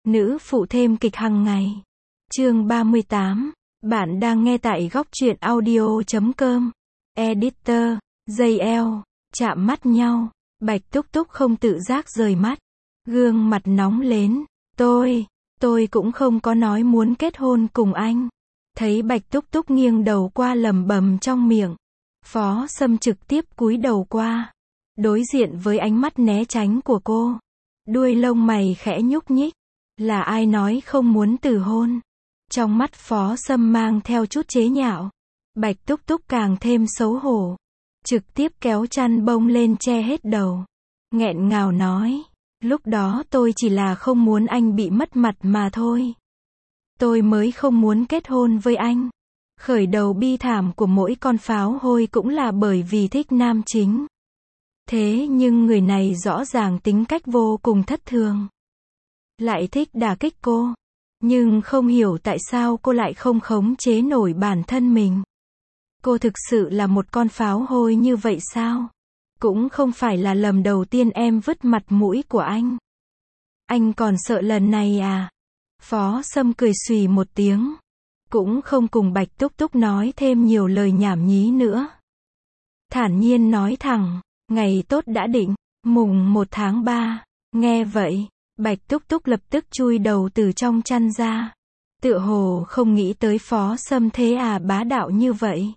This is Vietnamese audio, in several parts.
Nữ phụ thêm kịch hàng ngày. Chương 38. Bạn đang nghe tại góc truyện audio.com. Editor. Dây eo. Chạm mắt nhau. Bạch Túc Túc không tự giác rời mắt. Gương mặt nóng lên. Tôi cũng không có nói muốn kết hôn cùng anh. Thấy Bạch Túc Túc nghiêng đầu qua lẩm bẩm trong miệng. Phó Sâm trực tiếp cúi đầu qua. Đối diện với ánh mắt né tránh của cô. Đuôi lông mày khẽ nhúc nhích. Là ai nói không muốn từ hôn? Trong mắt Phó Sâm mang theo chút chế nhạo. Bạch Túc Túc càng thêm xấu hổ. Trực tiếp kéo chăn bông lên che hết đầu. Nghẹn ngào nói. Lúc đó tôi chỉ là không muốn anh bị mất mặt mà thôi. Tôi mới không muốn kết hôn với anh. Khởi đầu bi thảm của mỗi con pháo hôi cũng là bởi vì thích nam chính. Thế nhưng người này rõ ràng tính cách vô cùng thất thường. Lại thích đả kích cô. Nhưng không hiểu tại sao cô lại không khống chế nổi bản thân mình. Cô thực sự là một con pháo hôi như vậy sao? Cũng không phải là lần đầu tiên em vứt mặt mũi của anh. Anh còn sợ lần này à? Phó Sâm cười xùy một tiếng. Cũng không cùng Bạch Túc Túc nói thêm nhiều lời nhảm nhí nữa. Thản nhiên nói thẳng, ngày tốt đã định, mùng 1 tháng 3. Nghe vậy, Bạch Túc Túc lập tức chui đầu từ trong chăn ra. Tựa hồ không nghĩ tới Phó Sâm thế à, bá đạo như vậy.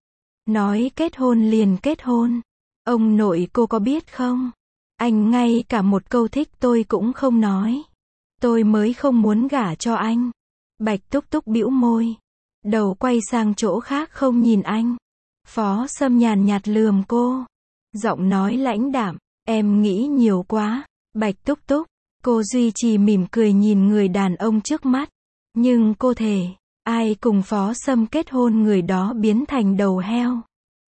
Nói kết hôn liền kết hôn. Ông nội cô có biết không? Anh ngay cả một câu thích tôi cũng không nói. Tôi mới không muốn gả cho anh. Bạch Túc Túc bĩu môi. Đầu quay sang chỗ khác không nhìn anh. Phó Sâm nhàn nhạt lườm cô. Giọng nói lãnh đạm. Em nghĩ nhiều quá. Bạch Túc Túc. Cô duy trì mỉm cười nhìn người đàn ông trước mắt. Nhưng cô thề, ai cùng Phó Sâm kết hôn người đó biến thành đầu heo.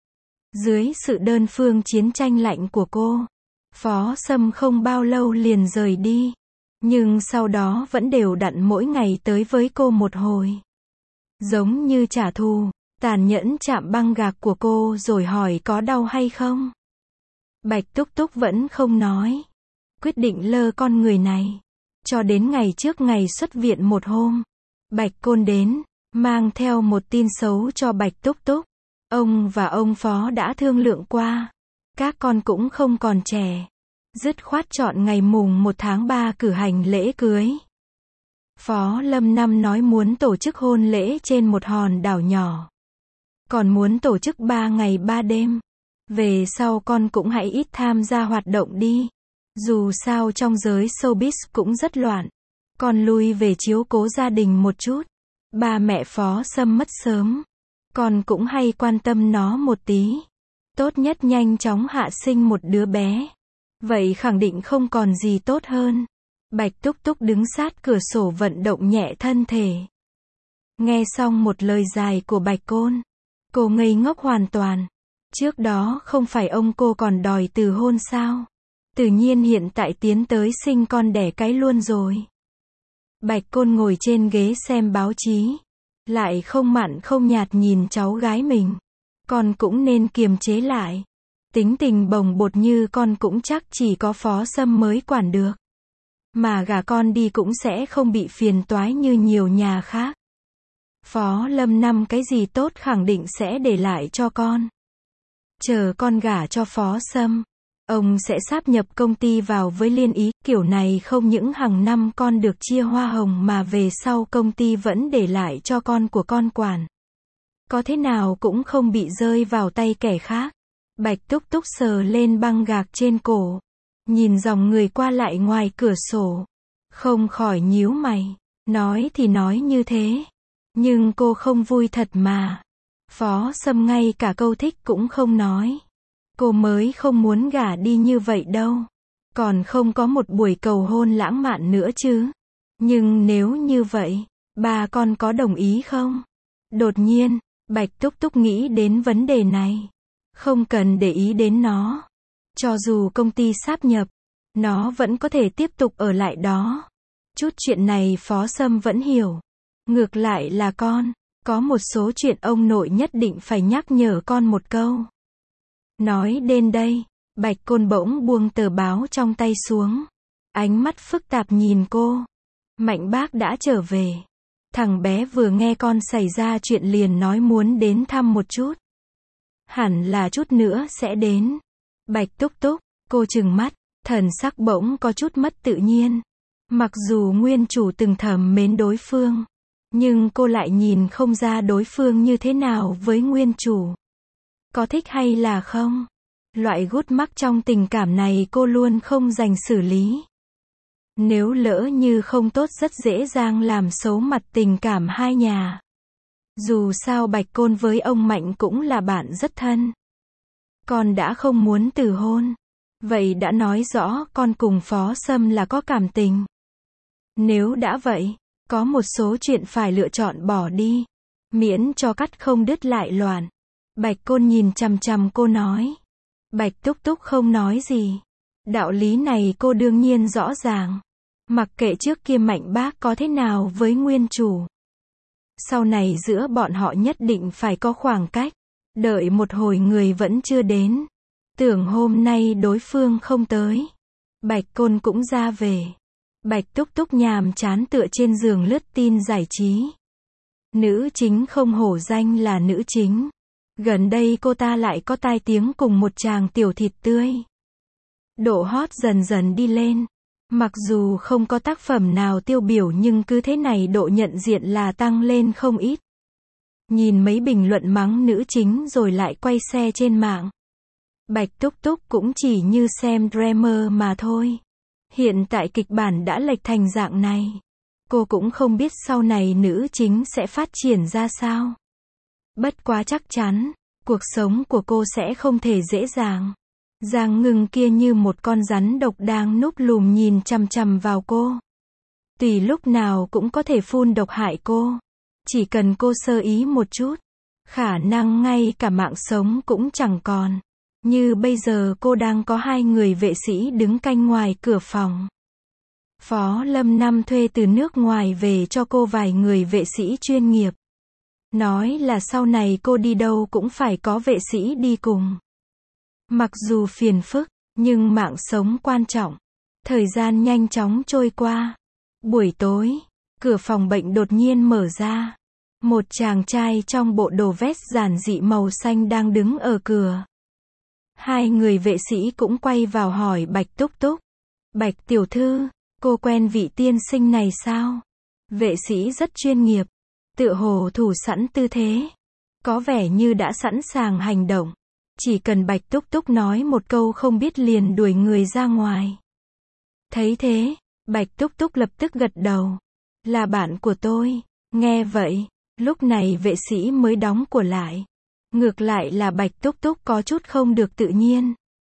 Dưới sự đơn phương chiến tranh lạnh của cô, Phó Sâm không bao lâu liền rời đi. Nhưng sau đó vẫn đều đặn mỗi ngày tới với cô một hồi. Giống như trả thù, tàn nhẫn chạm băng gạc của cô rồi hỏi có đau hay không. Bạch Túc Túc vẫn không nói. Quyết định lơ con người này. Cho đến ngày trước ngày xuất viện một hôm. Bạch Côn đến, mang theo một tin xấu cho Bạch Túc Túc. Ông và ông Phó đã thương lượng qua. Các con cũng không còn trẻ. Dứt khoát chọn ngày mùng 1 tháng 3 cử hành lễ cưới. Phó Lâm Năm nói muốn tổ chức hôn lễ trên một hòn đảo nhỏ. Còn muốn tổ chức 3 ngày 3 đêm. Về sau con cũng hãy ít tham gia hoạt động đi. Dù sao trong giới showbiz cũng rất loạn. Con lui về chiếu cố gia đình một chút. Ba mẹ Phó Sâm mất sớm. Con cũng hay quan tâm nó một tí. Tốt nhất nhanh chóng hạ sinh một đứa bé. Vậy khẳng định không còn gì tốt hơn. Bạch Túc Túc đứng sát cửa sổ vận động nhẹ thân thể. Nghe xong một lời dài của Bạch Côn. Cô ngây ngốc hoàn toàn. Trước đó không phải ông cô còn đòi từ hôn sao? Tự nhiên hiện tại tiến tới sinh con đẻ cái luôn rồi. Bạch Côn ngồi trên ghế xem báo chí. Lại không mặn không nhạt nhìn cháu gái mình. Con cũng nên kiềm chế lại. Tính tình bồng bột như con cũng chắc chỉ có Phó Sâm mới quản được. Mà gả con đi cũng sẽ không bị phiền toái như nhiều nhà khác. Phó Lâm Năm cái gì tốt khẳng định sẽ để lại cho con. Chờ con gả cho Phó Sâm. Ông sẽ sáp nhập công ty vào với Liên Ý, kiểu này không những hàng năm con được chia hoa hồng mà về sau công ty vẫn để lại cho con của con quản. Có thế nào cũng không bị rơi vào tay kẻ khác. Bạch Túc Túc sờ lên băng gạc trên cổ. Nhìn dòng người qua lại ngoài cửa sổ. Không khỏi nhíu mày. Nói thì nói như thế. Nhưng cô không vui thật mà. Phó Sâm ngay cả câu thích cũng không nói. Cô mới không muốn gả đi như vậy đâu. Còn không có một buổi cầu hôn lãng mạn nữa chứ. Nhưng nếu như vậy, ba con có đồng ý không? Đột nhiên, Bạch Túc Túc nghĩ đến vấn đề này. Không cần để ý đến nó. Cho dù công ty sáp nhập, nó vẫn có thể tiếp tục ở lại đó. Chút chuyện này Phó Sâm vẫn hiểu. Ngược lại là con, có một số chuyện ông nội nhất định phải nhắc nhở con một câu. Nói đến đây, Bạch Côn bỗng buông tờ báo trong tay xuống. Ánh mắt phức tạp nhìn cô. Mạnh bác đã trở về. Thằng bé vừa nghe con xảy ra chuyện liền nói muốn đến thăm một chút. Hẳn là chút nữa sẽ đến. Bạch Túc Túc, cô trừng mắt, thần sắc bỗng có chút mất tự nhiên. Mặc dù nguyên chủ từng thầm mến đối phương, nhưng cô lại nhìn không ra đối phương như thế nào với nguyên chủ. Có thích hay là không? Loại gút mắc trong tình cảm này cô luôn không dành xử lý. Nếu lỡ như không tốt rất dễ dàng làm xấu mặt tình cảm hai nhà. Dù sao Bạch Côn với ông Mạnh cũng là bạn rất thân. Con đã không muốn từ hôn. Vậy đã nói rõ con cùng Phó Sâm là có cảm tình. Nếu đã vậy, có một số chuyện phải lựa chọn bỏ đi. Miễn cho cắt không đứt lại loạn. Bạch Côn nhìn chằm chằm cô nói. Bạch Túc Túc không nói gì. Đạo lý này cô đương nhiên rõ ràng. Mặc kệ trước kia Mạnh bác có thế nào với nguyên chủ. Sau này giữa bọn họ nhất định phải có khoảng cách. Đợi một hồi người vẫn chưa đến. Tưởng hôm nay đối phương không tới. Bạch Côn cũng ra về. Bạch Túc Túc nhàm chán tựa trên giường lướt tin giải trí. Nữ chính không hổ danh là nữ chính. Gần đây cô ta lại có tai tiếng cùng một chàng tiểu thịt tươi. Độ hot dần dần đi lên. Mặc dù không có tác phẩm nào tiêu biểu nhưng cứ thế này độ nhận diện là tăng lên không ít. Nhìn mấy bình luận mắng nữ chính rồi lại quay xe trên mạng. Bạch Túc Túc cũng chỉ như xem drama mà thôi. Hiện tại kịch bản đã lệch thành dạng này. Cô cũng không biết sau này nữ chính sẽ phát triển ra sao. Bất quá chắc chắn, cuộc sống của cô sẽ không thể dễ dàng. Giang Ngưng kia như một con rắn độc đang núp lùm nhìn chằm chằm vào cô. Tùy lúc nào cũng có thể phun độc hại cô. Chỉ cần cô sơ ý một chút, khả năng ngay cả mạng sống cũng chẳng còn. Như bây giờ cô đang có 2 người vệ sĩ đứng canh ngoài cửa phòng. Phó Lâm Năm thuê từ nước ngoài về cho cô vài người vệ sĩ chuyên nghiệp. Nói là sau này cô đi đâu cũng phải có vệ sĩ đi cùng. Mặc dù phiền phức, nhưng mạng sống quan trọng. Thời gian nhanh chóng trôi qua. Buổi tối, cửa phòng bệnh đột nhiên mở ra. Một chàng trai trong bộ đồ vest giản dị màu xanh đang đứng ở cửa. 2 người vệ sĩ cũng quay vào hỏi Bạch Túc Túc. Bạch tiểu thư, cô quen vị tiên sinh này sao? Vệ sĩ rất chuyên nghiệp. Tựa hồ thủ sẵn tư thế. Có vẻ như đã sẵn sàng hành động. Chỉ cần Bạch Túc Túc nói một câu không biết liền đuổi người ra ngoài. Thấy thế, Bạch Túc Túc lập tức gật đầu. Là bạn của tôi. Nghe vậy, lúc này vệ sĩ mới đóng của lại. Ngược lại là Bạch Túc Túc có chút không được tự nhiên.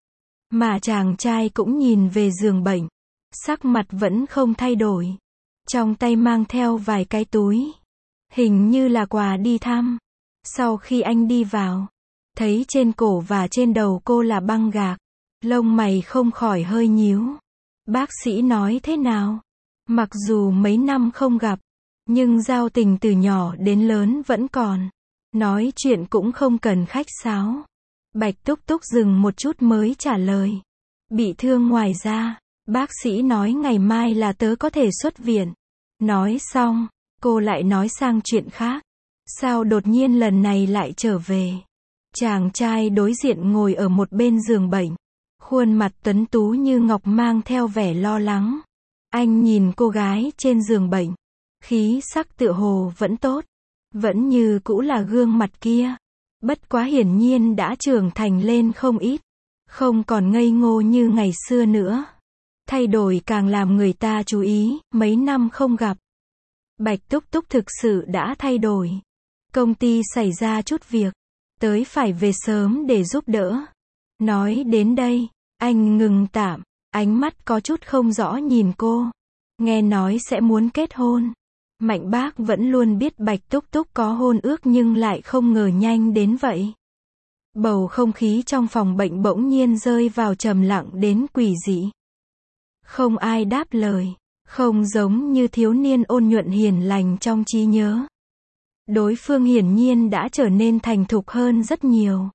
Mà chàng trai cũng nhìn về giường bệnh. Sắc mặt vẫn không thay đổi. Trong tay mang theo vài cái túi. Hình như là quà đi thăm. Sau khi anh đi vào, thấy trên cổ và trên đầu cô là băng gạc. Lông mày không khỏi hơi nhíu. Bác sĩ nói thế nào? Mặc dù mấy năm không gặp, nhưng giao tình từ nhỏ đến lớn vẫn còn. Nói chuyện cũng không cần khách sáo. Bạch Túc Túc dừng một chút mới trả lời. Bị thương ngoài ra, bác sĩ nói ngày mai là tớ có thể xuất viện. Nói xong, cô lại nói sang chuyện khác. Sao đột nhiên lần này lại trở về? Chàng trai đối diện ngồi ở một bên giường bệnh. Khuôn mặt tuấn tú như ngọc mang theo vẻ lo lắng. Anh nhìn cô gái trên giường bệnh. Khí sắc tựa hồ vẫn tốt. Vẫn như cũ là gương mặt kia. Bất quá hiển nhiên đã trưởng thành lên không ít. Không còn ngây ngô như ngày xưa nữa. Thay đổi càng làm người ta chú ý, mấy năm không gặp. Bạch Túc Túc thực sự đã thay đổi. Công ty xảy ra chút việc. Tới phải về sớm để giúp đỡ. Nói đến đây, anh ngừng tạm. Ánh mắt có chút không rõ nhìn cô. Nghe nói sẽ muốn kết hôn. Mạnh bác vẫn luôn biết Bạch Túc Túc có hôn ước nhưng lại không ngờ nhanh đến vậy. Bầu không khí trong phòng bệnh bỗng nhiên rơi vào trầm lặng đến quỷ dị. Không ai đáp lời. Không giống như thiếu niên ôn nhuận hiền lành trong trí nhớ. Đối phương hiển nhiên đã trở nên thành thục hơn rất nhiều.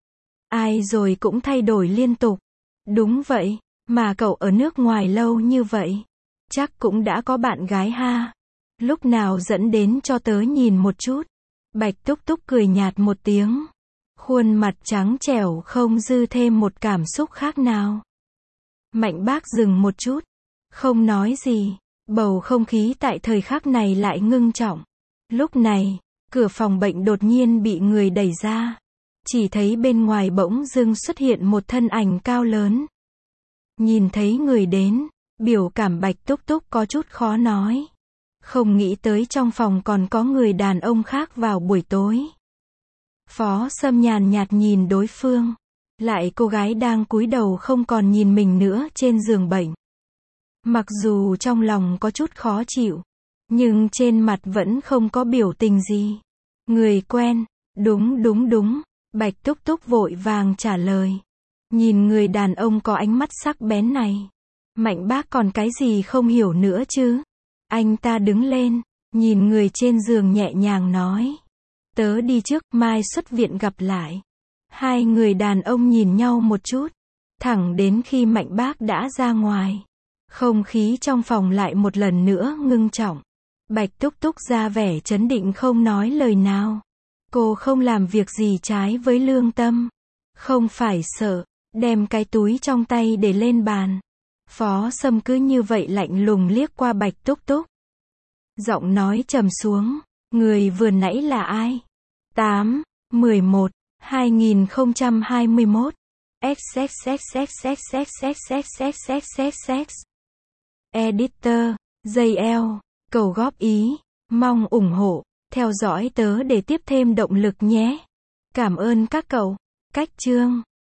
Ai rồi cũng thay đổi liên tục. Đúng vậy, mà cậu ở nước ngoài lâu như vậy. Chắc cũng đã có bạn gái ha. Lúc nào dẫn đến cho tớ nhìn một chút. Bạch Túc Túc cười nhạt một tiếng. Khuôn mặt trắng trẻo không dư thêm một cảm xúc khác nào. Mạnh bác dừng một chút. Không nói gì. Bầu không khí tại thời khắc này lại ngưng trọng. Lúc này, cửa phòng bệnh đột nhiên bị người đẩy ra. Chỉ thấy bên ngoài bỗng dưng xuất hiện một thân ảnh cao lớn. Nhìn thấy người đến, biểu cảm Bạch Túc Túc có chút khó nói. Không nghĩ tới trong phòng còn có người đàn ông khác vào buổi tối. Phó Sâm nhàn nhạt nhìn đối phương. Lại cô gái đang cúi đầu không còn nhìn mình nữa trên giường bệnh. Mặc dù trong lòng có chút khó chịu, nhưng trên mặt vẫn không có biểu tình gì. Người quen, đúng. Bạch Túc Túc vội vàng trả lời. Nhìn người đàn ông có ánh mắt sắc bén này. Mạnh bác còn cái gì không hiểu nữa chứ? Anh ta đứng lên, nhìn người trên giường nhẹ nhàng nói. Tớ đi trước, mai xuất viện gặp lại. Hai người đàn ông nhìn nhau một chút. Thẳng đến khi Mạnh bác đã ra ngoài. Không khí trong phòng lại một lần nữa ngưng trọng. Bạch Túc Túc ra vẻ trấn định không nói lời nào. Cô không làm việc gì trái với lương tâm. Không phải sợ, đem cái túi trong tay để lên bàn. Phó Sâm cứ như vậy lạnh lùng liếc qua Bạch Túc Túc. Giọng nói trầm xuống, người vừa nãy là ai? 8/11/2021 XXXXXXXXXXXX Editor JL cầu góp ý, mong ủng hộ, theo dõi tớ để tiếp thêm động lực nhé. Cảm ơn các cậu. Cách chương